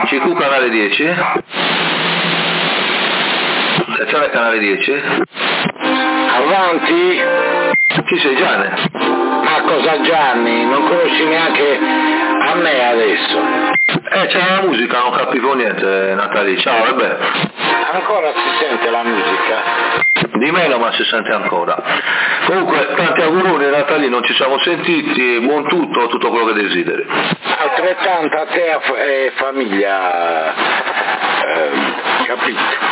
CQ canale 10. Attenzione canale 10. Avanti. Chi sei, Gianni? Ma cosa Gianni? Non conosci neanche a me adesso. C'era la musica, non capivo niente, Natali. Ciao, vabbè. Ancora si sente la musica? Di meno, ma si sente ancora. Comunque, tanti auguroni Natali, non ci siamo sentiti, buon tutto quello che desideri. Altrettanto a te e famiglia, capito?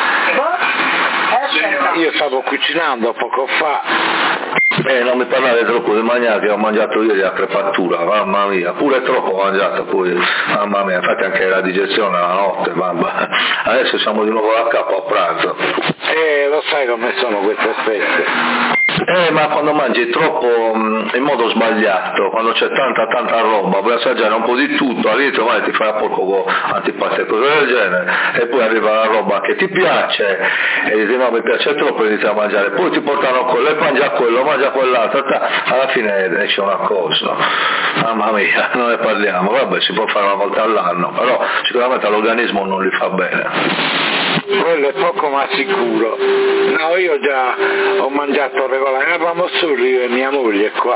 Io stavo cucinando poco fa. Non mi parlare troppo di mangiare, che ho mangiato ieri a crepatura, mamma mia, pure troppo ho mangiato poi, mamma mia, infatti anche la digestione la notte, mamma. Adesso siamo di nuovo a capo a pranzo. Lo sai come sono queste feste. Ma quando mangi troppo in modo sbagliato, quando c'è tanta roba, vuoi assaggiare un po' di tutto, all'inizio magari ti fai a porco con antipasti e cose del genere, e poi arriva la roba che ti piace, e dici no mi piace troppo e inizi a mangiare, poi ti portano quello e mangia quell'altro, alla fine esce una cosa, mamma mia, non ne parliamo, vabbè si può fare una volta all'anno, però sicuramente all'organismo non li fa bene. Quello è poco ma sicuro. No, io già ho mangiato regolare, eravamo soli io e mia moglie qua.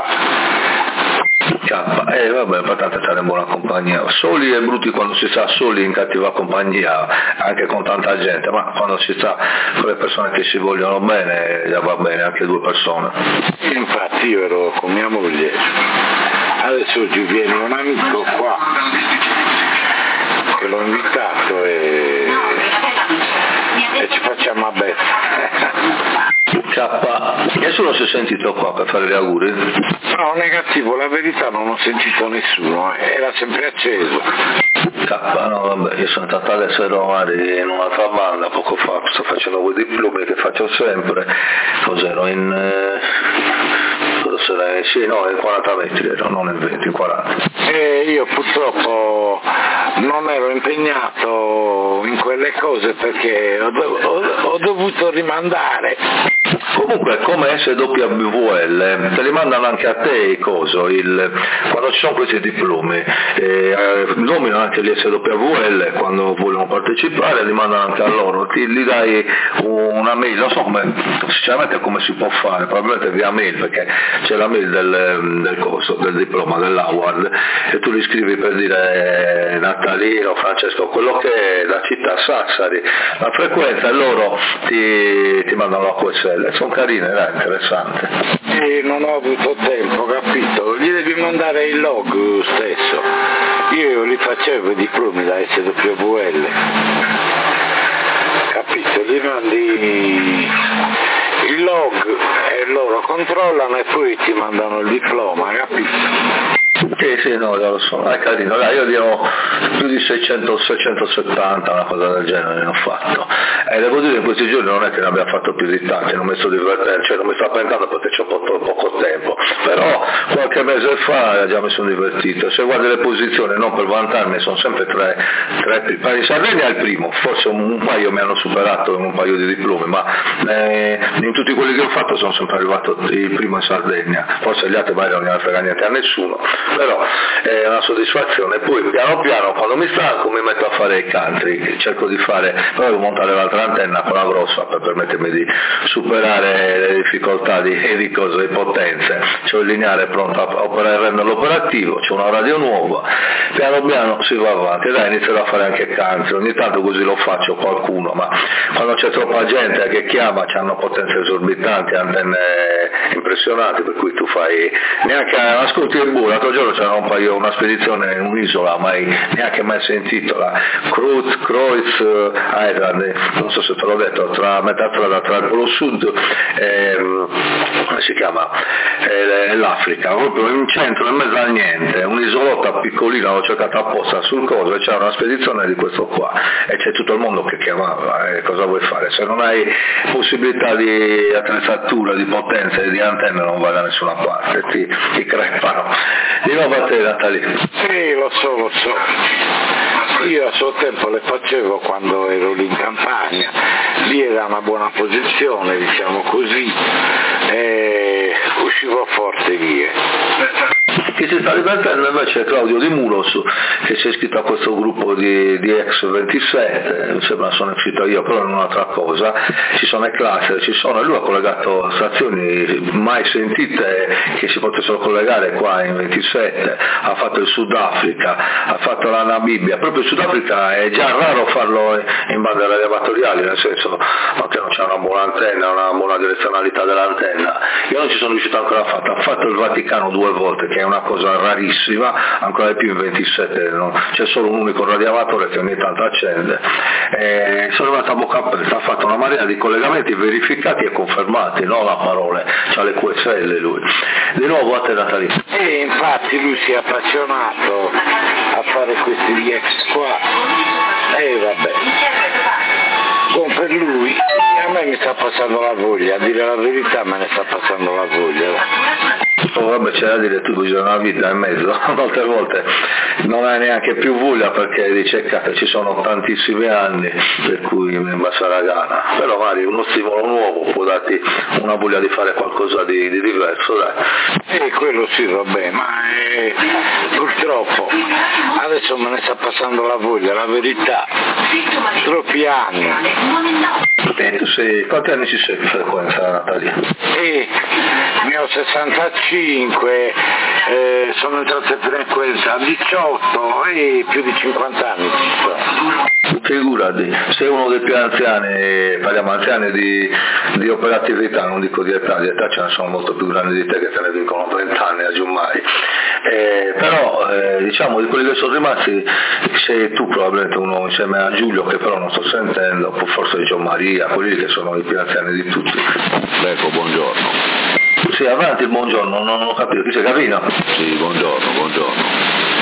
Vabbè, importante stare in buona compagnia, soli e brutti quando si sta soli in cattiva compagnia, anche con tanta gente, ma quando si sta con le persone che si vogliono bene, già va bene, anche due persone. Infatti io ero con mia moglie, adesso oggi viene un amico qua, che l'ho invitato e ci facciamo a beffa. Nessuno si è sentito qua per fare gli auguri? No, negativo, la verità non ho sentito nessuno, era sempre acceso. No, vabbè, io sono stato adesso a Roma in un'altra banda, poco fa, sto facendo quei diplomi che faccio sempre, cos'ero in 40 metri ero, non in 20, in 40. Io purtroppo non ero impegnato in quelle cose perché ho dovuto rimandare. Comunque come SWVL te li mandano anche a te i coso, quando ci sono questi diplomi, nominano anche gli SWVL quando vogliono partecipare, li mandano anche a loro, gli dai una mail, non so sinceramente come si può fare, probabilmente via mail perché c'è la mail del coso, del diploma, dell'award, e tu li scrivi per dire Natalino, Francesco, quello che è la città Sassari, la frequenza, e loro ti mandano la QSL, sono carine, era interessante. Non ho avuto tempo, capito? Gli devi mandare il log stesso. Io li facevo i diplomi da SWL. Capito? Gli mandi il log e loro controllano e poi ti mandano il diploma, capito? Sì, no, già lo so, è carino, io dirò più di 670, una cosa del genere ne ho fatto, e devo dire in questi giorni non è che ne abbia fatto più di tanti, non mi sto divertendo, non mi sto appentando perché c'ho poco tempo, però qualche mese fa già mi sono divertito, se guardi le posizioni, non per vantarmi, sono sempre tre in Sardegna è il primo, forse un paio mi hanno superato in un paio di diplomi, ma in tutti quelli che ho fatto sono sempre arrivato il primo in Sardegna, forse gli altri magari non ne frega niente a nessuno, però è una soddisfazione. Poi piano piano quando mi stanco mi metto a fare i country, cerco di fare, però devo montare l'altra antenna, quella grossa, per permettermi di superare le difficoltà di potenze, c'ho il lineare pronto a renderlo operativo, c'è una radio nuova, piano piano si va avanti, dai, inizierò a fare anche country, ogni tanto così lo faccio qualcuno, ma quando c'è troppa gente che chiama hanno potenze esorbitanti, antenne impressionanti, per cui tu fai neanche ascolti il buio. L'altro giorno c'era una spedizione in un'isola, neanche mai sentito, la Kreuz Island, non so se te l'ho detto, tra metà strada tra il Polo Sud e come si chiama? L'Africa, proprio in centro, in mezzo a niente, un'isolotta piccolina, l'ho cercata apposta sul coso e c'era una spedizione di questo qua e c'è tutto il mondo che chiamava, cosa vuoi fare? Se non hai possibilità di attrezzatura, di potenza e di antenne non vai da nessuna parte, ti crepano. Di nuovo a te Natalino. Sì, lo so. Io a suo tempo le facevo quando ero lì in campagna, lì era una buona posizione, diciamo così, e uscivo forte lì. Chi si sta divertendo invece è Claudio Di Muros, che si è iscritto a questo gruppo di X27, mi sembra sono uscito io, però in un'altra cosa, ci sono i cluster, e lui ha collegato stazioni mai sentite che si potessero collegare qua in 27, ha fatto il Sudafrica, ha fatto la Namibia, proprio il Sudafrica è già raro farlo in bande radioamatoriali, nel senso che non c'è una buona antenna, una buona direzionalità dell'antenna. Io non ci sono riuscito ancora a farlo, ha fatto il Vaticano 2 volte, che è una cosa rarissima, ancora di più in 27, no? C'è solo un unico radioamatore che ogni tanto accende. Sono arrivato a bocca aperta, ha fatto una marea di collegamenti verificati e confermati, non a parole, c'ha le QSL lui. Di nuovo a te Natalino. E infatti lui si è appassionato a fare questi DX qua, e vabbè. Buon per lui, a me mi sta passando la voglia, a dire la verità me ne sta passando la voglia. Oh, vabbè, c'è da dire, tu bisogna una vita e mezzo, molte volte non hai neanche più voglia perché dice cazzo ci sono tantissimi anni per cui mi basta la gana, però magari uno stimolo nuovo può darti una voglia di fare qualcosa di diverso, dai. E quello sì, vabbè, ma purtroppo adesso me ne sta passando la voglia, la verità, troppi anni. E tu sei, quanti anni ci sei in frequenza, Natalia? Ne ho 65, sono entrato in frequenza a 18 e più di 50 anni ci sono. Figurati, sei uno dei più anziani, parliamo anziani di operatività, non dico di età ce ne sono molto più grandi di te che te ne dicono 30 anni a Giummai. Però diciamo di quelli che sono rimasti sei tu probabilmente uno insieme a Giulio che però non sto sentendo, forse Gio Maria, quelli che sono i più anziani di tutti. Ecco, buongiorno. Sì, avanti, buongiorno, non ho capito, chi sei Gavino? Sì, buongiorno.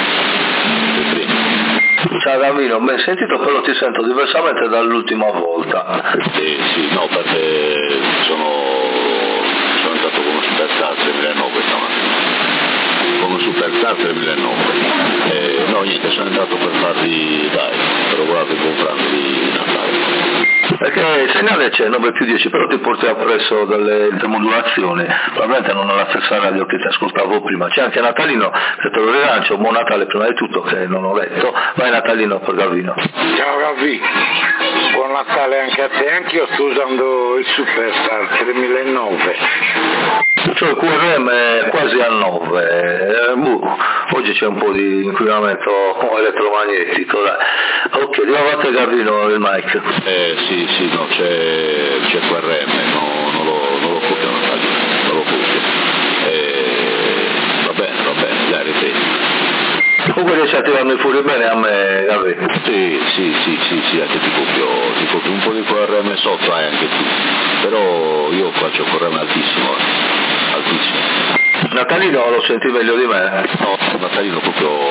Ciao Gavino, ben sentito, però ti sento diversamente dall'ultima volta. Sì, no, perché sono entrato con un Superstar 3009 stamattina. Con un Superstar 3009. No, niente, sono entrato per farvi, per augurarvi il buon pranzo di Natale. Perché il segnale c'è 9 più 10, però ti porti appresso delle intermodulazioni, probabilmente non è la stessa radio che ti ascoltavo prima. C'è anche Natalino, che te lo rilancio, buon Natale prima di tutto, che non ho letto. Vai Natalino per Gavino. Ciao Gavi, buon Natale anche a te, anch'io sto usando il Superstar 3009. Cioè il QRM è quasi a 9, oggi c'è un po' di inquinamento elettromagnetico, dai. Ok, di nuovo a te Gavino il mic. Sì, no, c'è QRM, non lo copio Natalia, non lo copio. Va bene, dai, ripeti. Comunque riesci a tirarmi fuori bene a me, Gavino? Sì, anche ti copio un po' di QRM sotto, anche tu, però io faccio QRM altissimo. Natalino lo senti meglio di me? No, Natalino proprio...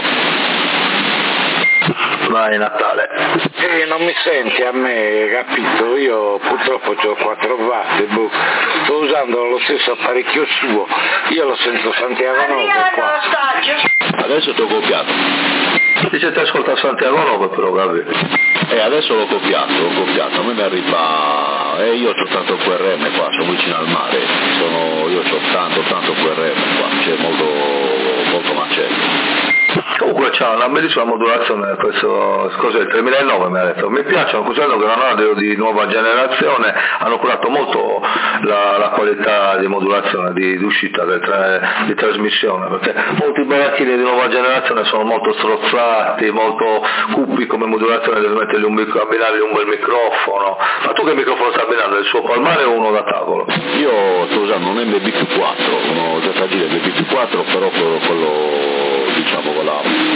Vai Natale. Non mi senti a me, capito? Io purtroppo ho 4 watt, sto usando lo stesso apparecchio suo, io lo sento Santiago 9 qua. Adesso ti ho copiato. Dice ti ascolta Santiago 9 però, Gavi. Adesso l'ho copiato, a me mi arriva, io ho tanto QRM qua, sono vicino al mare, io ho tanto QRM qua, c'è molto macello. Comunque c'è una bellissima modulazione, questo cos'è, il 3009 mi ha detto, mi piacciono, considerando che è una radio di nuova generazione, hanno curato molto la qualità di modulazione, di uscita, di trasmissione, perché molti baracchini di nuova generazione sono molto strozzati, molto cupi come modulazione, devi mettergli abbinargli un bel microfono. Ma tu che microfono stai abbinando, il suo palmare o uno da tavolo? Io sto usando un MBQ4, uno ZG MBQ4, però quello diciamo con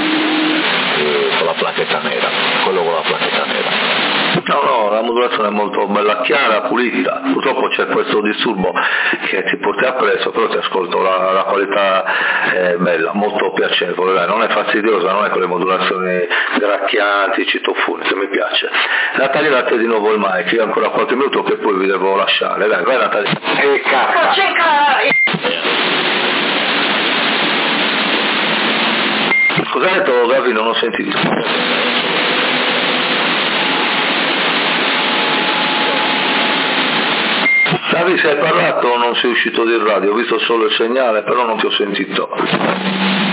la placchetta nera, quello con la placchetta nera. No, la modulazione è molto bella, chiara, pulita, purtroppo c'è questo disturbo che ti porta appresso, però ti ascolto, la qualità è bella, molto piacevole, dai, non è fastidiosa, non è con le modulazioni gracchianti, citofoniche, mi piace. Natalina, a te di nuovo il mic, io ancora qualche minuto che poi vi devo lasciare, dai, vai Natalina. Cosa hai detto Gavi? Non ho sentito. Gavi, se hai parlato non sei uscito di radio, ho visto solo il segnale, però non ti ho sentito.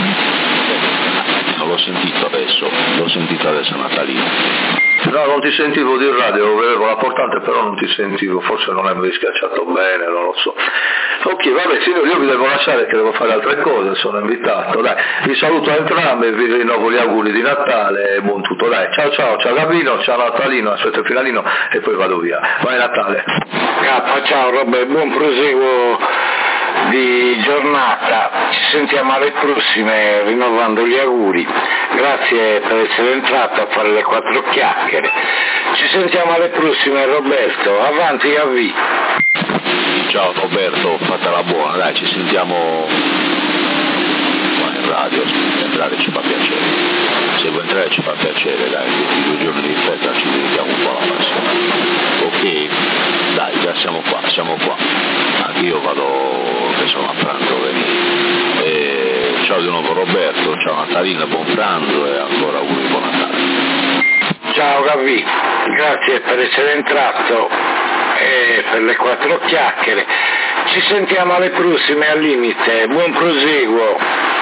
l'ho sentito adesso Natalino. No, non ti sentivo di radio, avevo la portante però non ti sentivo, forse non avevi schiacciato bene, non lo so. Ok, vabbè signori, io vi devo lasciare che devo fare altre cose, sono invitato, dai, vi saluto a entrambi, vi rinnovo gli auguri di Natale e buon tutto, dai, ciao Gabino, ciao Natalino, aspetta il finalino e poi vado via, vai Natale. Ciao Robert, buon proseguo di giornata, ci sentiamo alle prossime rinnovando gli auguri, grazie per essere entrato a fare le 4 chiacchiere, ci sentiamo alle prossime Roberto, avanti Gavi. Ciao Roberto, fatela buona, dai ci sentiamo qua in radio, entrare ci fa piacere, se vuoi entrare ci fa piacere, dai, questi 2 giorni di festa ci dedichiamo un po' alla passione, ok? Dai, già siamo qua, anche io vado che sono a pranzo, vedi. Ciao di nuovo Roberto, ciao Natalina, buon pranzo e ancora auguri buon Natale. Ciao Gavi, grazie per essere entrato e per le 4 chiacchiere, ci sentiamo alle prossime al limite, buon proseguo,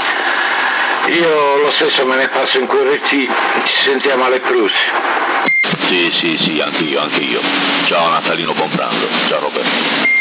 io lo stesso me ne passo in QRT, ci sentiamo alle prossime. Sì, anche io. Ciao Natalino, buon pranzo. Ciao Roberto.